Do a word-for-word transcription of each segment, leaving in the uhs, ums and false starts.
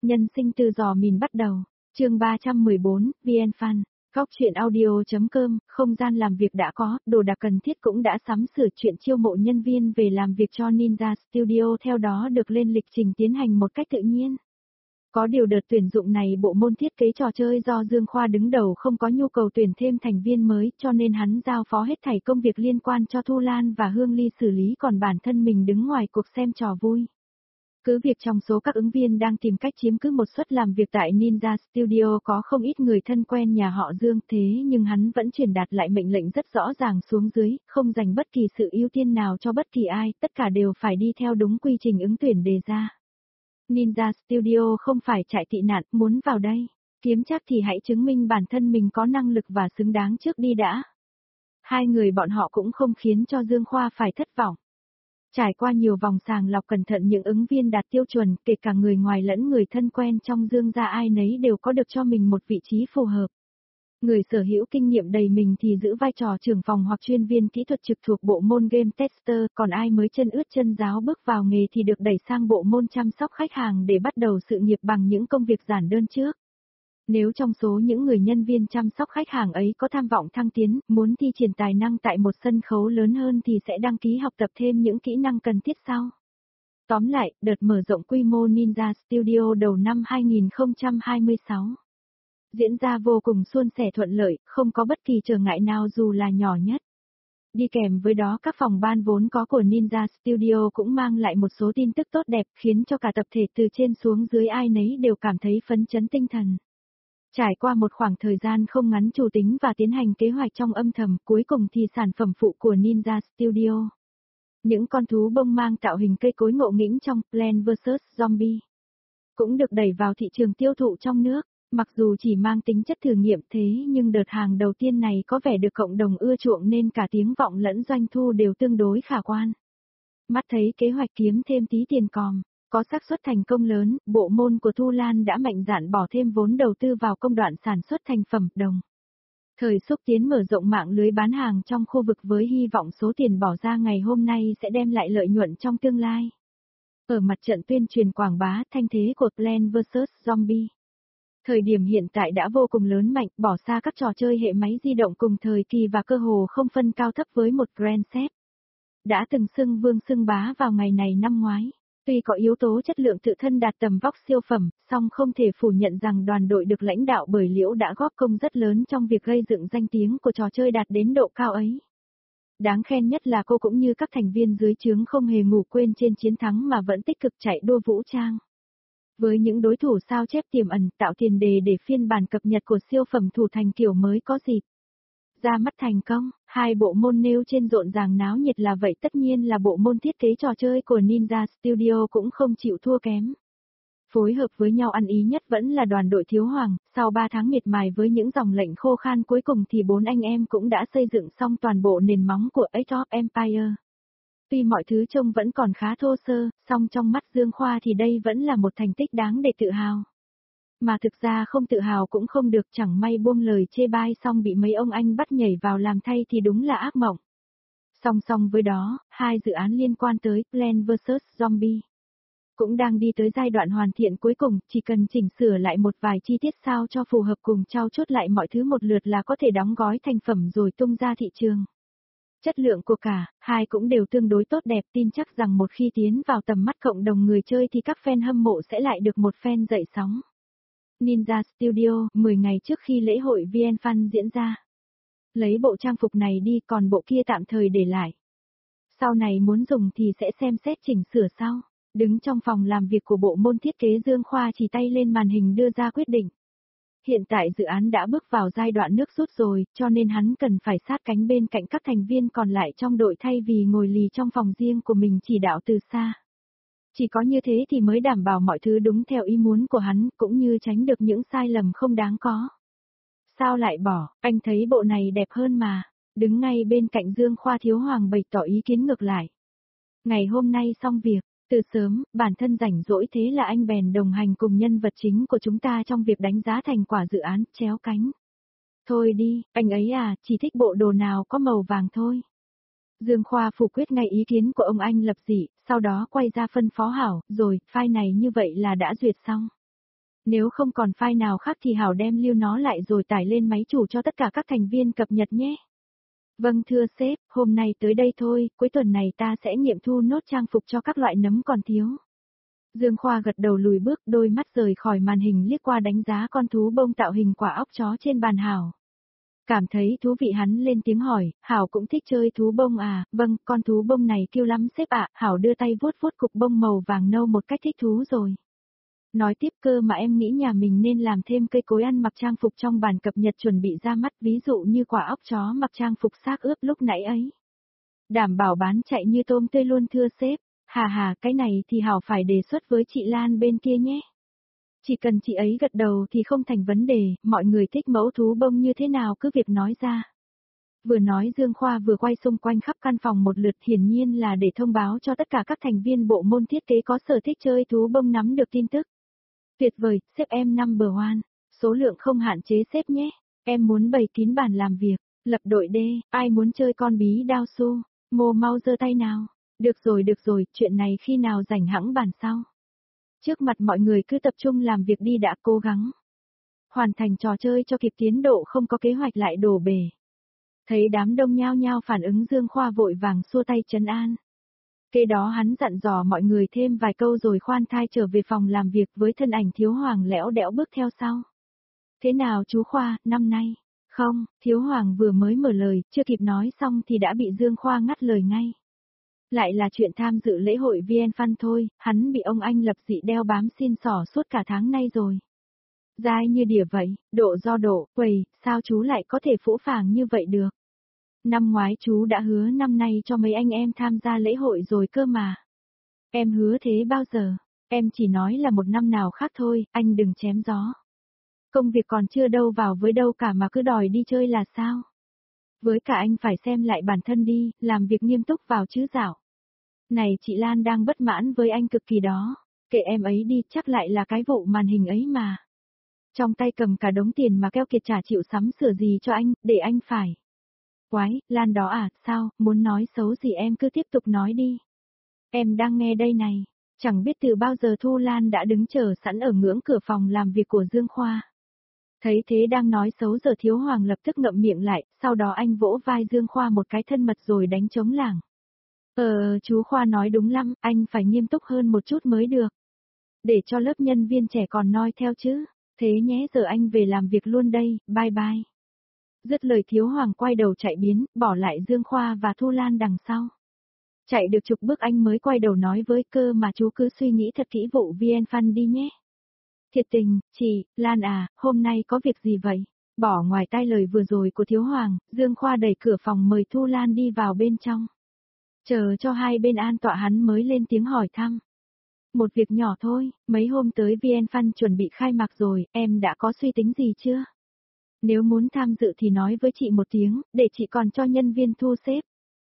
Nhân sinh từ giò mìn bắt đầu, chương ba trăm mười bốn, vê en Fan, góc truyện audio.com, không gian làm việc đã có, đồ đạc cần thiết cũng đã sắm sửa, chuyện chiêu mộ nhân viên về làm việc cho Ninja Studio theo đó được lên lịch trình tiến hành một cách tự nhiên. Có điều đợt tuyển dụng này bộ môn thiết kế trò chơi do Dương Khoa đứng đầu không có nhu cầu tuyển thêm thành viên mới cho nên hắn giao phó hết thảy công việc liên quan cho Thu Lan và Hương Ly xử lý, còn bản thân mình đứng ngoài cuộc xem trò vui. Cứ việc trong số các ứng viên đang tìm cách chiếm cứ một suất làm việc tại Ninja Studio có không ít người thân quen nhà họ Dương, thế nhưng hắn vẫn truyền đạt lại mệnh lệnh rất rõ ràng xuống dưới, không dành bất kỳ sự ưu tiên nào cho bất kỳ ai, tất cả đều phải đi theo đúng quy trình ứng tuyển đề ra. Ninja Studio không phải trại tị nạn, muốn vào đây kiếm chắc thì hãy chứng minh bản thân mình có năng lực và xứng đáng trước đi đã. Hai người bọn họ cũng không khiến cho Dương Khoa phải thất vọng. Trải qua nhiều vòng sàng lọc cẩn thận, những ứng viên đạt tiêu chuẩn, kể cả người ngoài lẫn người thân quen trong Dương gia, ai nấy đều có được cho mình một vị trí phù hợp. Người sở hữu kinh nghiệm đầy mình thì giữ vai trò trưởng phòng hoặc chuyên viên kỹ thuật trực thuộc bộ môn game tester, còn ai mới chân ướt chân ráo bước vào nghề thì được đẩy sang bộ môn chăm sóc khách hàng để bắt đầu sự nghiệp bằng những công việc giản đơn trước. Nếu trong số những người nhân viên chăm sóc khách hàng ấy có tham vọng thăng tiến, muốn thi triển tài năng tại một sân khấu lớn hơn thì sẽ đăng ký học tập thêm những kỹ năng cần thiết sau. Tóm lại, đợt mở rộng quy mô Ninja Studio đầu năm hai nghìn không trăm hai mươi sáu diễn ra vô cùng suôn sẻ thuận lợi, không có bất kỳ trở ngại nào dù là nhỏ nhất. Đi kèm với đó, các phòng ban vốn có của Ninja Studio cũng mang lại một số tin tức tốt đẹp, khiến cho cả tập thể từ trên xuống dưới ai nấy đều cảm thấy phấn chấn tinh thần. Trải qua một khoảng thời gian không ngắn chủ tính và tiến hành kế hoạch trong âm thầm, cuối cùng thì sản phẩm phụ của Ninja Studio, những con thú bông mang tạo hình cây cối ngộ nghĩnh trong Plants vs Zombie, cũng được đẩy vào thị trường tiêu thụ trong nước. Mặc dù chỉ mang tính chất thử nghiệm thế nhưng đợt hàng đầu tiên này có vẻ được cộng đồng ưa chuộng nên cả tiếng vọng lẫn doanh thu đều tương đối khả quan. Mắt thấy kế hoạch kiếm thêm tí tiền còm, có xác suất thành công lớn, bộ môn của Thu Lan đã mạnh dạn bỏ thêm vốn đầu tư vào công đoạn sản xuất thành phẩm đồng thời xúc tiến mở rộng mạng lưới bán hàng trong khu vực với hy vọng số tiền bỏ ra ngày hôm nay sẽ đem lại lợi nhuận trong tương lai. Ở mặt trận tuyên truyền quảng bá, thanh thế của Plants vs Zombie thời điểm hiện tại đã vô cùng lớn mạnh, bỏ xa các trò chơi hệ máy di động cùng thời kỳ và cơ hồ không phân cao thấp với một Grand Theft đã từng xưng vương xưng bá vào ngày này năm ngoái. Tuy có yếu tố chất lượng tự thân đạt tầm vóc siêu phẩm, song không thể phủ nhận rằng đoàn đội được lãnh đạo bởi Liễu đã góp công rất lớn trong việc gây dựng danh tiếng của trò chơi đạt đến độ cao ấy. Đáng khen nhất là cô cũng như các thành viên dưới trướng không hề ngủ quên trên chiến thắng mà vẫn tích cực chạy đua vũ trang. Với những đối thủ sao chép tiềm ẩn, tạo tiền đề để phiên bản cập nhật của siêu phẩm thủ thành kiểu mới có dịp ra mắt thành công. Hai bộ môn nêu trên rộn ràng náo nhiệt là vậy, tất nhiên là bộ môn thiết kế trò chơi của Ninja Studio cũng không chịu thua kém. Phối hợp với nhau ăn ý nhất vẫn là đoàn đội Thiếu Hoàng, sau ba tháng miệt mài với những dòng lệnh khô khan cuối cùng thì bốn anh em cũng đã xây dựng xong toàn bộ nền móng của Age of Empires. Tuy mọi thứ trông vẫn còn khá thô sơ, song trong mắt Dương Khoa thì đây vẫn là một thành tích đáng để tự hào. Mà thực ra không tự hào cũng không được, chẳng may buông lời chê bai xong bị mấy ông anh bắt nhảy vào làm thay thì đúng là ác mộng. Song song với đó, hai dự án liên quan tới Plants vs Zombie cũng đang đi tới giai đoạn hoàn thiện cuối cùng, chỉ cần chỉnh sửa lại một vài chi tiết sao cho phù hợp cùng trau chuốt lại mọi thứ một lượt là có thể đóng gói thành phẩm rồi tung ra thị trường. Chất lượng của cả hai cũng đều tương đối tốt đẹp, tin chắc rằng một khi tiến vào tầm mắt cộng đồng người chơi thì các fan hâm mộ sẽ lại được một phen dậy sóng. Ninja Studio, mười ngày trước khi lễ hội vê en Fan diễn ra, lấy bộ trang phục này đi, còn bộ kia tạm thời để lại. Sau này muốn dùng thì sẽ xem xét chỉnh sửa sau. Đứng trong phòng làm việc của bộ môn thiết kế, Dương Khoa chỉ tay lên màn hình đưa ra quyết định. Hiện tại dự án đã bước vào giai đoạn nước rút rồi, cho nên hắn cần phải sát cánh bên cạnh các thành viên còn lại trong đội thay vì ngồi lì trong phòng riêng của mình chỉ đạo từ xa. Chỉ có như thế thì mới đảm bảo mọi thứ đúng theo ý muốn của hắn, cũng như tránh được những sai lầm không đáng có. Sao lại bỏ, anh thấy bộ này đẹp hơn mà. Đứng ngay bên cạnh Dương Khoa, Thiếu Hoàng bày tỏ ý kiến ngược lại. Ngày hôm nay xong việc, từ sớm, bản thân rảnh rỗi thế là anh bèn đồng hành cùng nhân vật chính của chúng ta trong việc đánh giá thành quả dự án, chéo cánh. Thôi đi, anh ấy à, chỉ thích bộ đồ nào có màu vàng thôi. Dương Khoa phủ quyết ngay ý kiến của ông anh lập dị, sau đó quay ra phân phó hảo, rồi, file này như vậy là đã duyệt xong. Nếu không còn file nào khác thì Hảo đem lưu nó lại rồi tải lên máy chủ cho tất cả các thành viên cập nhật nhé. Vâng thưa sếp, hôm nay tới đây thôi, cuối tuần này ta sẽ nghiệm thu nốt trang phục cho các loại nấm còn thiếu. Dương Khoa gật đầu lùi bước, đôi mắt rời khỏi màn hình liếc qua đánh giá con thú bông tạo hình quả óc chó trên bàn Hảo. Cảm thấy thú vị hắn lên tiếng hỏi, Hảo cũng thích chơi thú bông à, vâng, con thú bông này kêu lắm sếp ạ, Hảo đưa tay vuốt vuốt cục bông màu vàng nâu một cách thích thú rồi. Nói tiếp cơ mà em nghĩ nhà mình nên làm thêm cây cối ăn mặc trang phục trong bản cập nhật chuẩn bị ra mắt, ví dụ như quả óc chó mặc trang phục xác ướp lúc nãy ấy. Đảm bảo bán chạy như tôm tươi luôn thưa sếp, hà hà cái này thì Hảo phải đề xuất với chị Lan bên kia nhé. Chỉ cần chị ấy gật đầu thì không thành vấn đề, mọi người thích mẫu thú bông như thế nào cứ việc nói ra. Vừa nói Dương Khoa vừa quay xung quanh khắp căn phòng một lượt, hiển nhiên là để thông báo cho tất cả các thành viên bộ môn thiết kế có sở thích chơi thú bông nắm được tin tức. Tuyệt vời, sếp em number one, số lượng không hạn chế sếp nhé, em muốn bày kín bàn làm việc, lập đội D, ai muốn chơi con bí đao su, mô mau giơ tay nào, được rồi được rồi, chuyện này khi nào rảnh hẵng bàn sau. Trước mặt mọi người cứ tập trung làm việc đi đã, cố gắng hoàn thành trò chơi cho kịp tiến độ, không có kế hoạch lại đổ bể. Thấy đám đông nhao nhao phản ứng, Dương Khoa vội vàng xua tay trấn an. Kế đó hắn dặn dò mọi người thêm vài câu rồi khoan thai trở về phòng làm việc với thân ảnh Thiếu Hoàng lẽo đẽo bước theo sau. Thế nào chú Khoa, năm nay? Không, Thiếu Hoàng vừa mới mở lời, chưa kịp nói xong thì đã bị Dương Khoa ngắt lời ngay. Lại là chuyện tham dự lễ hội vê en Fun thôi, hắn bị ông anh lập dị đeo bám xin xỏ suốt cả tháng nay rồi. Dai như đỉa vậy, độ do độ, quầy, sao chú lại có thể phũ phàng như vậy được? Năm ngoái chú đã hứa năm nay cho mấy anh em tham gia lễ hội rồi cơ mà. Em hứa thế bao giờ? Em chỉ nói là một năm nào khác thôi, anh đừng chém gió. Công việc còn chưa đâu vào với đâu cả mà cứ đòi đi chơi là sao? Với cả anh phải xem lại bản thân đi, làm việc nghiêm túc vào chứ dạo. Này chị Lan đang bất mãn với anh cực kỳ đó, kệ em ấy đi, chắc lại là cái vụ màn hình ấy mà. Trong tay cầm cả đống tiền mà keo kiệt chả chịu sắm sửa gì cho anh, để anh phải. Quái, Lan đó à, sao, muốn nói xấu gì em cứ tiếp tục nói đi. Em đang nghe đây này, chẳng biết từ bao giờ Thu Lan đã đứng chờ sẵn ở ngưỡng cửa phòng làm việc của Dương Khoa. Thấy thế đang nói xấu giờ Thiếu Hoàng lập tức ngậm miệng lại, sau đó anh vỗ vai Dương Khoa một cái thân mật rồi đánh trống lảng. Ờ, chú Khoa nói đúng lắm, anh phải nghiêm túc hơn một chút mới được. Để cho lớp nhân viên trẻ còn noi theo chứ, thế nhé, giờ anh về làm việc luôn đây, bye bye. Dứt lời Thiếu Hoàng quay đầu chạy biến, bỏ lại Dương Khoa và Thu Lan đằng sau. Chạy được chục bước anh mới quay đầu nói với cơ mà chú cứ suy nghĩ thật kỹ vụ vê en Fun đi nhé. Thiệt tình, chị, Lan à, hôm nay có việc gì vậy? Bỏ ngoài tai lời vừa rồi của Thiếu Hoàng, Dương Khoa đẩy cửa phòng mời Thu Lan đi vào bên trong. Chờ cho hai bên an tọa hắn mới lên tiếng hỏi thăm. Một việc nhỏ thôi, mấy hôm tới vê en Fun chuẩn bị khai mạc rồi, em đã có suy tính gì chưa? Nếu muốn tham dự thì nói với chị một tiếng, để chị còn cho nhân viên thu xếp.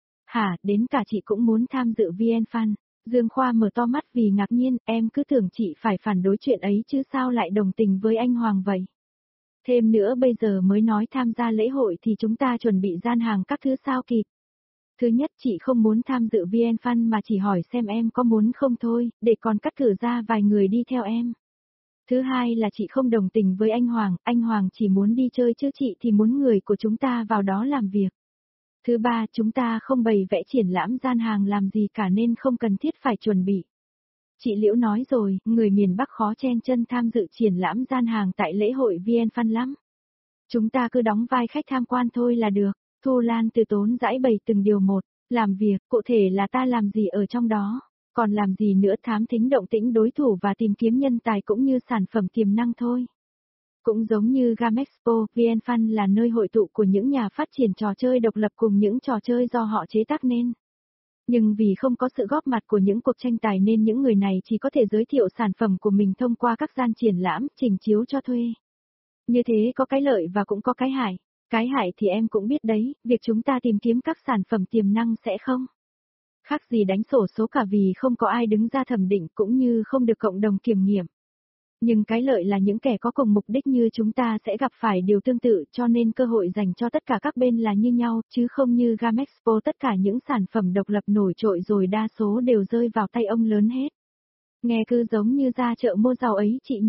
Hả, đến cả chị cũng muốn tham dự vê en Fun. Dương Khoa mở to mắt vì ngạc nhiên, em cứ tưởng chị phải phản đối chuyện ấy chứ sao lại đồng tình với anh Hoàng vậy. Thêm nữa bây giờ mới nói tham gia lễ hội thì chúng ta chuẩn bị gian hàng các thứ sao kịp. Thứ nhất chị không muốn tham dự vê en Fun mà chỉ hỏi xem em có muốn không thôi, để còn cắt cử ra vài người đi theo em. Thứ hai là chị không đồng tình với anh Hoàng, anh Hoàng chỉ muốn đi chơi chứ chị thì muốn người của chúng ta vào đó làm việc. Thứ ba, chúng ta không bày vẽ triển lãm gian hàng làm gì cả nên không cần thiết phải chuẩn bị. Chị Liễu nói rồi, người miền Bắc khó chen chân tham dự triển lãm gian hàng tại lễ hội vê en Fun lắm. Chúng ta cứ đóng vai khách tham quan thôi là được. Thu Lan từ tốn giải bày từng điều một, làm việc, cụ thể là ta làm gì ở trong đó, còn làm gì nữa, thám thính động tĩnh đối thủ và tìm kiếm nhân tài cũng như sản phẩm tiềm năng thôi. Cũng giống như Gamexpo, vê en Fun là nơi hội tụ của những nhà phát triển trò chơi độc lập cùng những trò chơi do họ chế tác nên. Nhưng vì không có sự góp mặt của những cuộc tranh tài nên những người này chỉ có thể giới thiệu sản phẩm của mình thông qua các gian triển lãm, trình chiếu cho thuê. Như thế có cái lợi và cũng có cái hại. Cái hại thì em cũng biết đấy, việc chúng ta tìm kiếm các sản phẩm tiềm năng sẽ không khác gì đánh xổ số cả vì không có ai đứng ra thẩm định cũng như không được cộng đồng kiểm nghiệm. Nhưng cái lợi là những kẻ có cùng mục đích như chúng ta sẽ gặp phải điều tương tự cho nên cơ hội dành cho tất cả các bên là như nhau, chứ không như Gamexpo tất cả những sản phẩm độc lập nổi trội rồi đa số đều rơi vào tay ông lớn hết. Nghe cứ giống như ra chợ mua rau ấy chị nhỉ.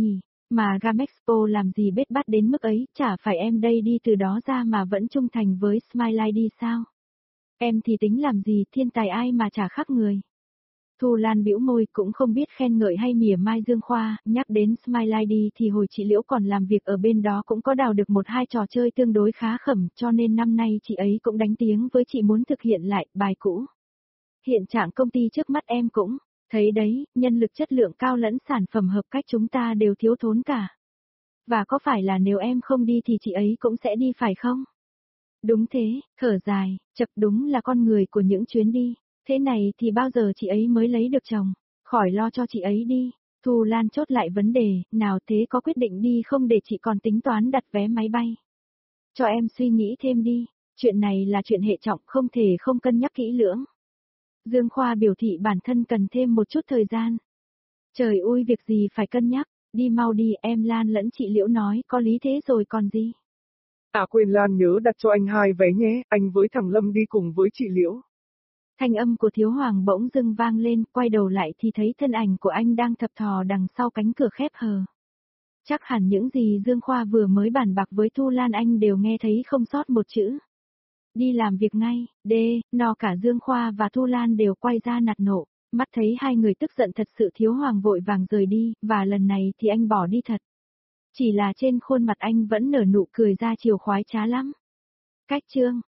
Mà Gamexpo làm gì bết bát đến mức ấy, chả phải em đây đi từ đó ra mà vẫn trung thành với Smile đi sao? Em thì tính làm gì, thiên tài ai mà chả khác người. Thu Lan bĩu môi cũng không biết khen ngợi hay mỉa mai Dương Khoa, nhắc đến Smile đi thì hồi chị Liễu còn làm việc ở bên đó cũng có đào được một hai trò chơi tương đối khá khẩm, cho nên năm nay chị ấy cũng đánh tiếng với chị muốn thực hiện lại bài cũ. Hiện trạng công ty trước mắt em cũng, thấy đấy, nhân lực chất lượng cao lẫn sản phẩm hợp cách chúng ta đều thiếu thốn cả. Và có phải là nếu em không đi thì chị ấy cũng sẽ đi phải không? Đúng thế, thở dài, chập đúng là con người của những chuyến đi. Thế này thì bao giờ chị ấy mới lấy được chồng? Khỏi lo cho chị ấy đi. Thu Lan chốt lại vấn đề, nào thế có quyết định đi không để chị còn tính toán đặt vé máy bay? Cho em suy nghĩ thêm đi, chuyện này là chuyện hệ trọng không thể không cân nhắc kỹ lưỡng. Dương Khoa biểu thị bản thân cần thêm một chút thời gian. Trời ơi việc gì phải cân nhắc, đi mau đi em Lan lẫn chị Liễu nói có lý thế rồi còn gì. À quên Lan nhớ đặt cho anh hai vé nhé, anh với thằng Lâm đi cùng với chị Liễu. Thanh âm của Thiếu Hoàng bỗng dưng vang lên, quay đầu lại thì thấy thân ảnh của anh đang thập thò đằng sau cánh cửa khép hờ. Chắc hẳn những gì Dương Khoa vừa mới bàn bạc với Thu Lan anh đều nghe thấy không sót một chữ. Đi làm việc ngay, đê, no cả Dương Khoa và Thu Lan đều quay ra nạt nộ, mắt thấy hai người tức giận thật sự Thiếu Hoàng vội vàng rời đi, và lần này thì anh bỏ đi thật. Chỉ là trên khuôn mặt anh vẫn nở nụ cười ra chiều khoái trá lắm. Cách chương